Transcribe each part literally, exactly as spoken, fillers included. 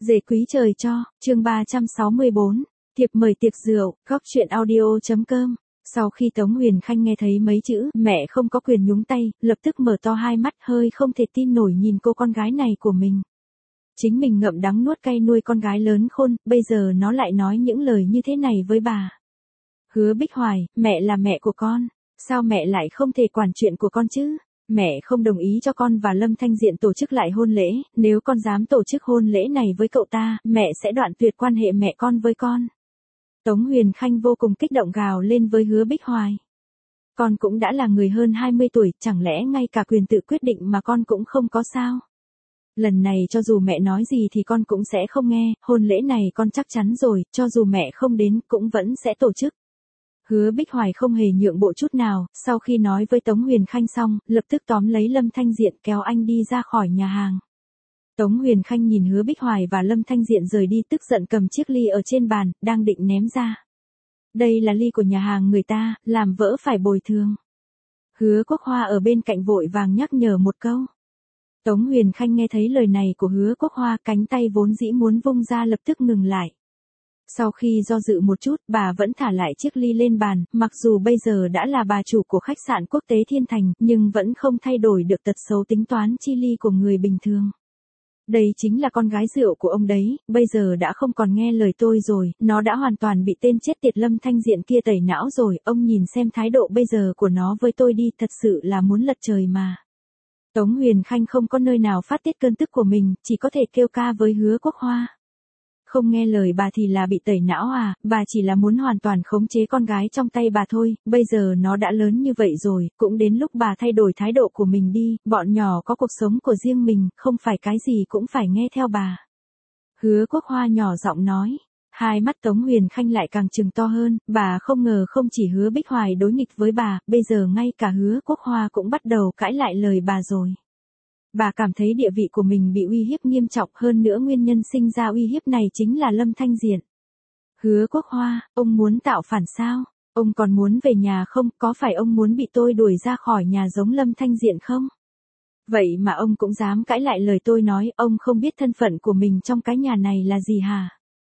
Dề quý trời cho, chương ba trăm sáu mươi bốn, thiệp mời tiệc rượu, góc chuyện audio.com. Sau khi Tống Huyền Khanh nghe thấy mấy chữ mẹ không có quyền nhúng tay, lập tức mở to hai mắt hơi không thể tin nổi nhìn cô con gái này của mình. Chính mình ngậm đắng nuốt cay nuôi con gái lớn khôn, bây giờ nó lại nói những lời như thế này với bà. Hứa Bích Hoài, mẹ là mẹ của con, sao mẹ lại không thể quản chuyện của con chứ? Mẹ không đồng ý cho con và Lâm Thanh Diện tổ chức lại hôn lễ, nếu con dám tổ chức hôn lễ này với cậu ta, mẹ sẽ đoạn tuyệt quan hệ mẹ con với con. Tống Huyền Khanh vô cùng kích động gào lên với Hứa Bích Hoài. Con cũng đã là người hơn hai mươi tuổi, chẳng lẽ ngay cả quyền tự quyết định mà con cũng không có sao? Lần này cho dù mẹ nói gì thì con cũng sẽ không nghe, hôn lễ này con chắc chắn rồi, cho dù mẹ không đến cũng vẫn sẽ tổ chức. Hứa Bích Hoài không hề nhượng bộ chút nào, sau khi nói với Tống Huyền Khanh xong, lập tức tóm lấy Lâm Thanh Diện kéo anh đi ra khỏi nhà hàng. Tống Huyền Khanh nhìn Hứa Bích Hoài và Lâm Thanh Diện rời đi tức giận cầm chiếc ly ở trên bàn, đang định ném ra. Đây là ly của nhà hàng người ta, làm vỡ phải bồi thường. Hứa Quốc Hoa ở bên cạnh vội vàng nhắc nhở một câu. Tống Huyền Khanh nghe thấy lời này của Hứa Quốc Hoa, cánh tay vốn dĩ muốn vung ra lập tức ngừng lại. Sau khi do dự một chút, bà vẫn thả lại chiếc ly lên bàn, mặc dù bây giờ đã là bà chủ của khách sạn quốc tế Thiên Thành, nhưng vẫn không thay đổi được tật xấu tính toán chi ly của người bình thường. Đây chính là con gái rượu của ông đấy, bây giờ đã không còn nghe lời tôi rồi, nó đã hoàn toàn bị tên chết tiệt Lâm Thanh Diện kia tẩy não rồi, ông nhìn xem thái độ bây giờ của nó với tôi đi, thật sự là muốn lật trời mà. Tống Huyền Khanh không có nơi nào phát tiết cơn tức của mình, chỉ có thể kêu ca với Hứa Quốc Hoa. Không nghe lời bà thì là bị tẩy não à, bà chỉ là muốn hoàn toàn khống chế con gái trong tay bà thôi, bây giờ nó đã lớn như vậy rồi, cũng đến lúc bà thay đổi thái độ của mình đi, bọn nhỏ có cuộc sống của riêng mình, không phải cái gì cũng phải nghe theo bà. Hứa Quốc Hoa nhỏ giọng nói, hai mắt Tống Huyền Khanh lại càng trừng to hơn, bà không ngờ không chỉ Hứa Bích Hoài đối nghịch với bà, bây giờ ngay cả Hứa Quốc Hoa cũng bắt đầu cãi lại lời bà rồi. Bà cảm thấy địa vị của mình bị uy hiếp nghiêm trọng, hơn nữa nguyên nhân sinh ra uy hiếp này chính là Lâm Thanh Diện. Hứa Quốc Hoa, ông muốn tạo phản sao? Ông còn muốn về nhà không? Có phải ông muốn bị tôi đuổi ra khỏi nhà giống Lâm Thanh Diện không? Vậy mà ông cũng dám cãi lại lời tôi nói, ông không biết thân phận của mình trong cái nhà này là gì hả?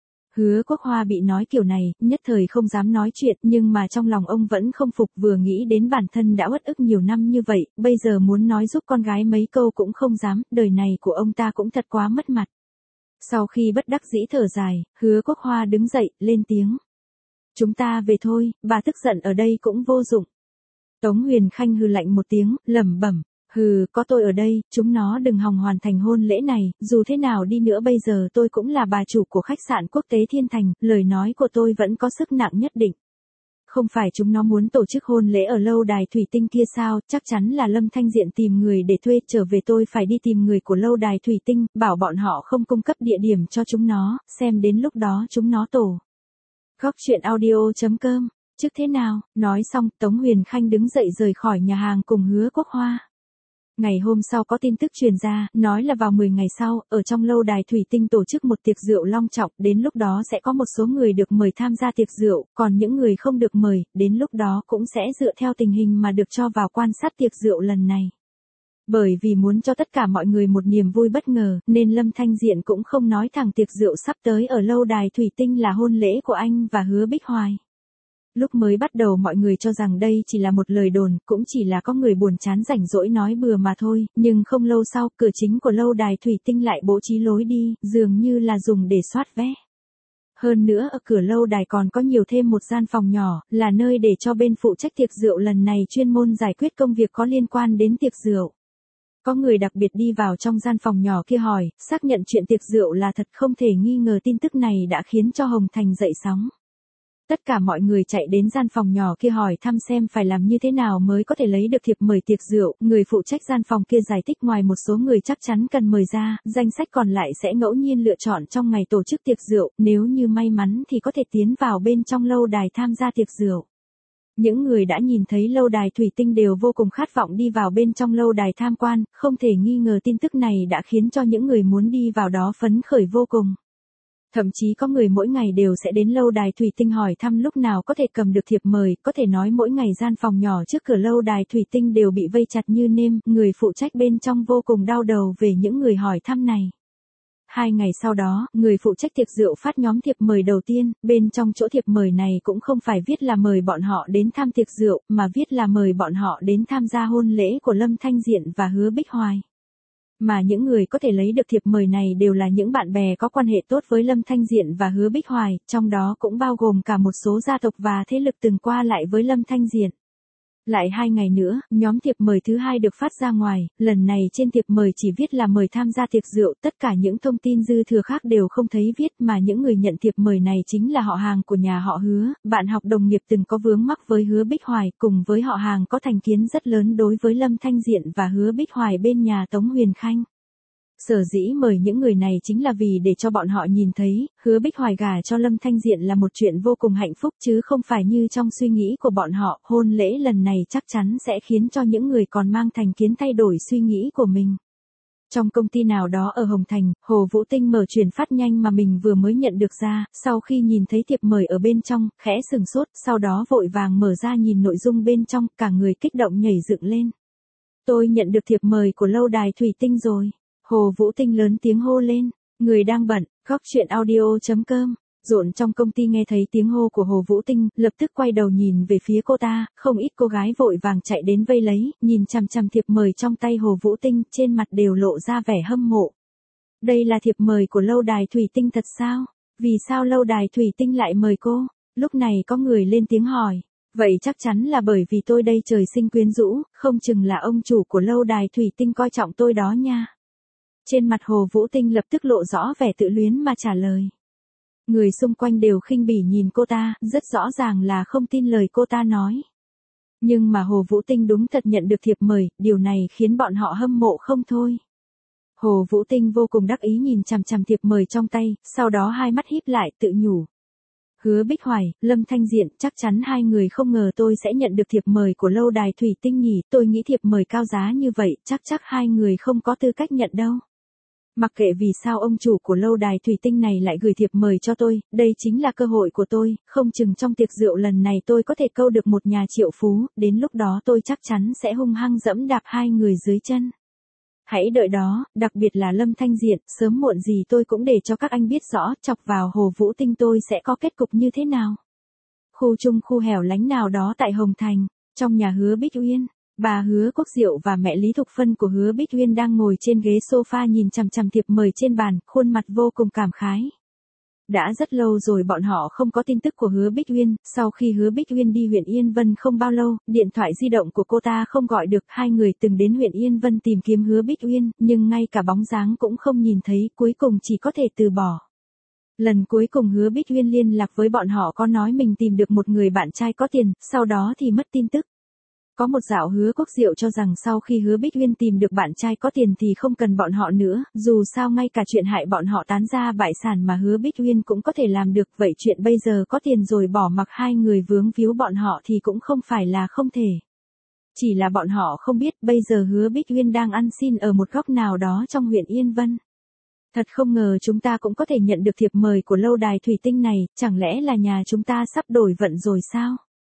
Hứa Quốc Hoa bị nói kiểu này, nhất thời không dám nói chuyện, nhưng mà trong lòng ông vẫn không phục, vừa nghĩ đến bản thân đã uất ức nhiều năm như vậy, bây giờ muốn nói giúp con gái mấy câu cũng không dám, đời này của ông ta cũng thật quá mất mặt. Sau khi bất đắc dĩ thở dài, Hứa Quốc Hoa đứng dậy, lên tiếng. Chúng ta về thôi, bà tức giận ở đây cũng vô dụng. Tống Huyền Khanh hừ lạnh một tiếng, lẩm bẩm. Hừ, có tôi ở đây, chúng nó đừng hòng hoàn thành hôn lễ này, dù thế nào đi nữa bây giờ tôi cũng là bà chủ của khách sạn quốc tế Thiên Thành, lời nói của tôi vẫn có sức nặng nhất định. Không phải chúng nó muốn tổ chức hôn lễ ở lâu đài thủy tinh kia sao, chắc chắn là Lâm Thanh Diện tìm người để thuê, trở về tôi phải đi tìm người của lâu đài thủy tinh, bảo bọn họ không cung cấp địa điểm cho chúng nó, xem đến lúc đó chúng nó tổ. Góc chuyện audio.com, trước thế nào, nói xong, Tống Huyền Khanh đứng dậy rời khỏi nhà hàng cùng Hứa Quốc Hoa. Ngày hôm sau có tin tức truyền ra, nói là vào mười ngày sau, ở trong lâu đài thủy tinh tổ chức một tiệc rượu long trọng, đến lúc đó sẽ có một số người được mời tham gia tiệc rượu, còn những người không được mời, đến lúc đó cũng sẽ dựa theo tình hình mà được cho vào quan sát tiệc rượu lần này. Bởi vì muốn cho tất cả mọi người một niềm vui bất ngờ, nên Lâm Thanh Diện cũng không nói thẳng tiệc rượu sắp tới ở lâu đài thủy tinh là hôn lễ của anh và Hứa Bích Hoài. Lúc mới bắt đầu mọi người cho rằng đây chỉ là một lời đồn, cũng chỉ là có người buồn chán rảnh rỗi nói bừa mà thôi, nhưng không lâu sau, cửa chính của lâu đài thủy tinh lại bố trí lối đi, dường như là dùng để soát vé. Hơn nữa ở cửa lâu đài còn có nhiều thêm một gian phòng nhỏ, là nơi để cho bên phụ trách tiệc rượu lần này chuyên môn giải quyết công việc có liên quan đến tiệc rượu. Có người đặc biệt đi vào trong gian phòng nhỏ kia hỏi, xác nhận chuyện tiệc rượu là thật, không thể nghi ngờ tin tức này đã khiến cho Hồng Thành dậy sóng. Tất cả mọi người chạy đến gian phòng nhỏ kia hỏi thăm xem phải làm như thế nào mới có thể lấy được thiệp mời tiệc rượu, người phụ trách gian phòng kia giải thích ngoài một số người chắc chắn cần mời ra, danh sách còn lại sẽ ngẫu nhiên lựa chọn trong ngày tổ chức tiệc rượu, nếu như may mắn thì có thể tiến vào bên trong lâu đài tham gia tiệc rượu. Những người đã nhìn thấy lâu đài thủy tinh đều vô cùng khát vọng đi vào bên trong lâu đài tham quan, không thể nghi ngờ tin tức này đã khiến cho những người muốn đi vào đó phấn khởi vô cùng. Thậm chí có người mỗi ngày đều sẽ đến lâu đài thủy tinh hỏi thăm lúc nào có thể cầm được thiệp mời, có thể nói mỗi ngày gian phòng nhỏ trước cửa lâu đài thủy tinh đều bị vây chặt như nêm, người phụ trách bên trong vô cùng đau đầu về những người hỏi thăm này. Hai ngày sau đó, người phụ trách tiệc rượu phát nhóm thiệp mời đầu tiên, bên trong chỗ thiệp mời này cũng không phải viết là mời bọn họ đến tham tiệc rượu, mà viết là mời bọn họ đến tham gia hôn lễ của Lâm Thanh Diện và Hứa Bích Hoài. Mà những người có thể lấy được thiệp mời này đều là những bạn bè có quan hệ tốt với Lâm Thanh Diện và Hứa Bích Hoài, trong đó cũng bao gồm cả một số gia tộc và thế lực từng qua lại với Lâm Thanh Diện. Lại hai ngày nữa, nhóm thiệp mời thứ hai được phát ra ngoài, lần này trên thiệp mời chỉ viết là mời tham gia tiệc rượu, tất cả những thông tin dư thừa khác đều không thấy viết, mà những người nhận thiệp mời này chính là họ hàng của nhà họ Hứa, bạn học đồng nghiệp từng có vướng mắc với Hứa Bích Hoài, cùng với họ hàng có thành kiến rất lớn đối với Lâm Thanh Diện và Hứa Bích Hoài bên nhà Tống Huyền Khanh. Sở dĩ mời những người này chính là vì để cho bọn họ nhìn thấy, Hứa Bích Hoài gả cho Lâm Thanh Diện là một chuyện vô cùng hạnh phúc chứ không phải như trong suy nghĩ của bọn họ, hôn lễ lần này chắc chắn sẽ khiến cho những người còn mang thành kiến thay đổi suy nghĩ của mình. Trong công ty nào đó ở Hồng Thành, Hồ Vũ Tinh mở truyền phát nhanh mà mình vừa mới nhận được ra, sau khi nhìn thấy thiệp mời ở bên trong, khẽ sừng sốt, sau đó vội vàng mở ra nhìn nội dung bên trong, cả người kích động nhảy dựng lên. Tôi nhận được thiệp mời của lâu đài Thủy Tinh rồi. Hồ Vũ Tinh lớn tiếng hô lên, người đang bận, góc chuyện audio chấm com. Rộn trong công ty nghe thấy tiếng hô của Hồ Vũ Tinh, lập tức quay đầu nhìn về phía cô ta, không ít cô gái vội vàng chạy đến vây lấy, nhìn chằm chằm thiệp mời trong tay Hồ Vũ Tinh, trên mặt đều lộ ra vẻ hâm mộ. Đây là thiệp mời của lâu đài Thủy Tinh thật sao? Vì sao lâu đài Thủy Tinh lại mời cô? Lúc này có người lên tiếng hỏi. Vậy chắc chắn là bởi vì tôi đây trời sinh quyến rũ, không chừng là ông chủ của lâu đài Thủy Tinh coi trọng tôi đó nha. Trên mặt Hồ Vũ Tinh lập tức lộ rõ vẻ tự luyến mà trả lời. Người xung quanh đều khinh bỉ nhìn cô ta, rất rõ ràng là không tin lời cô ta nói. Nhưng mà Hồ Vũ Tinh đúng thật nhận được thiệp mời, điều này khiến bọn họ hâm mộ không thôi. Hồ Vũ Tinh vô cùng đắc ý nhìn chằm chằm thiệp mời trong tay, sau đó hai mắt híp lại tự nhủ. Hứa Bích Hoài, Lâm Thanh Diện, chắc chắn hai người không ngờ tôi sẽ nhận được thiệp mời của lâu đài Thủy Tinh nhỉ, tôi nghĩ thiệp mời cao giá như vậy, chắc chắc hai người không có tư cách nhận đâu. Mặc kệ vì sao ông chủ của lâu đài Thủy Tinh này lại gửi thiệp mời cho tôi, đây chính là cơ hội của tôi, không chừng trong tiệc rượu lần này tôi có thể câu được một nhà triệu phú, đến lúc đó tôi chắc chắn sẽ hung hăng dẫm đạp hai người dưới chân. Hãy đợi đó, đặc biệt là Lâm Thanh Diện, sớm muộn gì tôi cũng để cho các anh biết rõ, chọc vào Hồ Vũ Tinh tôi sẽ có kết cục như thế nào. Khu chung khu hẻo lánh nào đó tại Hồng Thành, trong nhà Hứa Bích Uyên. Bà Hứa Quốc Diệu và mẹ Lý Thục Phân của Hứa Bích Uyên đang ngồi trên ghế sofa nhìn chằm chằm thiệp mời trên bàn, khuôn mặt vô cùng cảm khái. Đã rất lâu rồi bọn họ không có tin tức của Hứa Bích Uyên, sau khi Hứa Bích Uyên đi huyện Yên Vân không bao lâu, điện thoại di động của cô ta không gọi được, hai người từng đến huyện Yên Vân tìm kiếm Hứa Bích Uyên, nhưng ngay cả bóng dáng cũng không nhìn thấy, cuối cùng chỉ có thể từ bỏ. Lần cuối cùng Hứa Bích Uyên liên lạc với bọn họ có nói mình tìm được một người bạn trai có tiền, sau đó thì mất tin tức. Có một dạo Hứa Quốc Diệu cho rằng sau khi Hứa Bích Uyên tìm được bạn trai có tiền thì không cần bọn họ nữa, dù sao ngay cả chuyện hại bọn họ tán gia bại sản mà Hứa Bích Uyên cũng có thể làm được, vậy chuyện bây giờ có tiền rồi bỏ mặc hai người vướng víu bọn họ thì cũng không phải là không thể. Chỉ là bọn họ không biết bây giờ Hứa Bích Uyên đang ăn xin ở một góc nào đó trong huyện Yên Vân. Thật không ngờ chúng ta cũng có thể nhận được thiệp mời của lâu đài Thủy Tinh này, chẳng lẽ là nhà chúng ta sắp đổi vận rồi sao?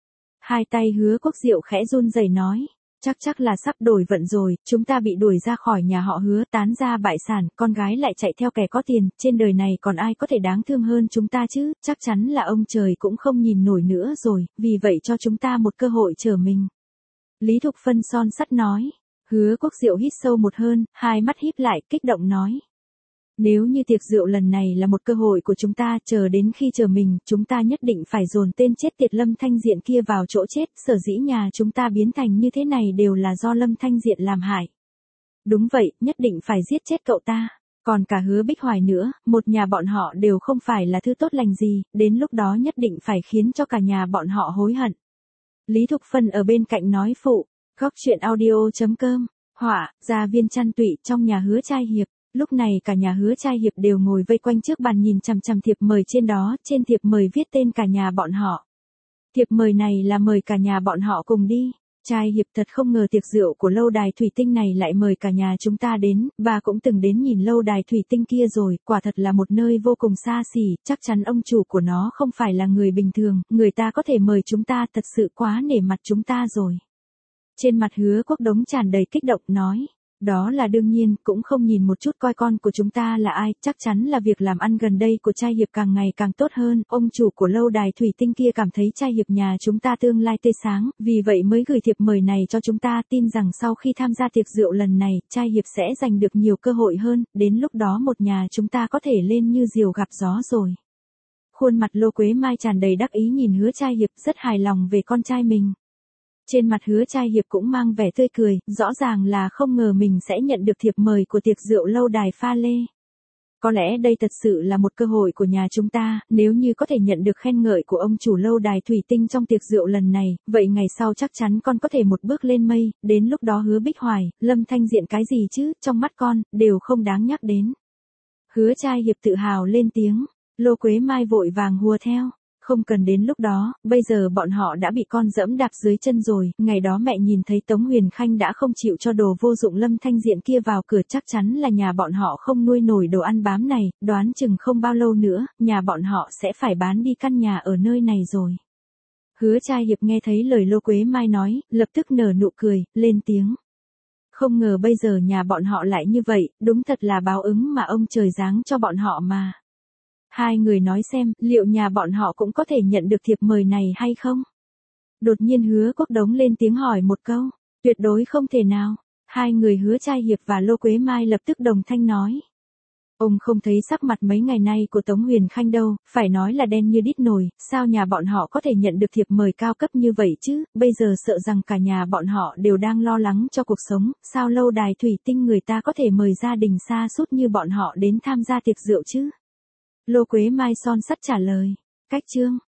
Hai tay Hứa Quốc Diệu khẽ run rẩy nói, chắc chắc là sắp đổi vận rồi, chúng ta bị đuổi ra khỏi nhà họ Hứa, tán gia bại sản, con gái lại chạy theo kẻ có tiền, trên đời này còn ai có thể đáng thương hơn chúng ta chứ, chắc chắn là ông trời cũng không nhìn nổi nữa rồi, vì vậy cho chúng ta một cơ hội trở mình. Lý Thục Phân son sắt nói, Hứa Quốc Diệu hít sâu một hơi, hai mắt híp lại, kích động nói. Nếu như tiệc rượu lần này là một cơ hội của chúng ta, chờ đến khi chờ mình, chúng ta nhất định phải dồn tên chết tiệt Lâm Thanh Diện kia vào chỗ chết, sở dĩ nhà chúng ta biến thành như thế này đều là do Lâm Thanh Diện làm hại. Đúng vậy, nhất định phải giết chết cậu ta. Còn cả Hứa Bích Hoài nữa, một nhà bọn họ đều không phải là thứ tốt lành gì, đến lúc đó nhất định phải khiến cho cả nhà bọn họ hối hận. Lý Thục Phân ở bên cạnh nói phụ, góc chuyện audio chấm com, họa, gia viên chăn tụy trong nhà Hứa Trai Hiệp. Lúc này cả nhà Hứa Trai Hiệp đều ngồi vây quanh trước bàn nhìn chằm chằm thiệp mời trên đó, trên thiệp mời viết tên cả nhà bọn họ. Thiệp mời này là mời cả nhà bọn họ cùng đi. Trai Hiệp thật không ngờ tiệc rượu của lâu đài Thủy Tinh này lại mời cả nhà chúng ta đến, và cũng từng đến nhìn lâu đài Thủy Tinh kia rồi, quả thật là một nơi vô cùng xa xỉ, chắc chắn ông chủ của nó không phải là người bình thường, người ta có thể mời chúng ta thật sự quá nể mặt chúng ta rồi. Trên mặt Hứa Quốc Đống tràn đầy kích động nói. Đó là đương nhiên, cũng không nhìn một chút coi con của chúng ta là ai, chắc chắn là việc làm ăn gần đây của trai hiệp càng ngày càng tốt hơn, ông chủ của lâu đài thủy tinh kia cảm thấy trai hiệp nhà chúng ta tương lai tươi sáng, vì vậy mới gửi thiệp mời này cho chúng ta, tin rằng sau khi tham gia tiệc rượu lần này, trai hiệp sẽ giành được nhiều cơ hội hơn, đến lúc đó một nhà chúng ta có thể lên như diều gặp gió rồi. Khuôn mặt Lô Quế Mai tràn đầy đắc ý nhìn Hứa Trai Hiệp, rất hài lòng về con trai mình. Trên mặt Hứa Trai Hiệp cũng mang vẻ tươi cười, rõ ràng là không ngờ mình sẽ nhận được thiệp mời của tiệc rượu lâu đài pha lê. Có lẽ đây thật sự là một cơ hội của nhà chúng ta, nếu như có thể nhận được khen ngợi của ông chủ lâu đài thủy tinh trong tiệc rượu lần này, vậy ngày sau chắc chắn con có thể một bước lên mây, đến lúc đó Hứa Bích Hoài, Lâm Thanh Diện cái gì chứ, trong mắt con, đều không đáng nhắc đến. Hứa Trai Hiệp tự hào lên tiếng, Lô Quế Mai vội vàng hùa theo. Không cần đến lúc đó, bây giờ bọn họ đã bị con dẫm đạp dưới chân rồi, ngày đó mẹ nhìn thấy Tống Huyền Khanh đã không chịu cho đồ vô dụng Lâm Thanh Diện kia vào cửa, chắc chắn là nhà bọn họ không nuôi nổi đồ ăn bám này, đoán chừng không bao lâu nữa, nhà bọn họ sẽ phải bán đi căn nhà ở nơi này rồi. Hứa Trai Hiệp nghe thấy lời Lô Quế Mai nói, lập tức nở nụ cười, lên tiếng. Không ngờ bây giờ nhà bọn họ lại như vậy, đúng thật là báo ứng mà ông trời giáng cho bọn họ mà. Hai người nói xem, liệu nhà bọn họ cũng có thể nhận được thiệp mời này hay không? Đột nhiên Hứa Quốc Đống lên tiếng hỏi một câu, tuyệt đối không thể nào. Hai người Hứa Trai Hiệp và Lô Quế Mai lập tức đồng thanh nói. Ông không thấy sắc mặt mấy ngày nay của Tống Huyền Khanh đâu, phải nói là đen như đít nồi, sao nhà bọn họ có thể nhận được thiệp mời cao cấp như vậy chứ, bây giờ sợ rằng cả nhà bọn họ đều đang lo lắng cho cuộc sống, sao lâu đài thủy tinh người ta có thể mời gia đình xa sút như bọn họ đến tham gia tiệc rượu chứ? Lô Quế Mai son sắt trả lời, cách chương.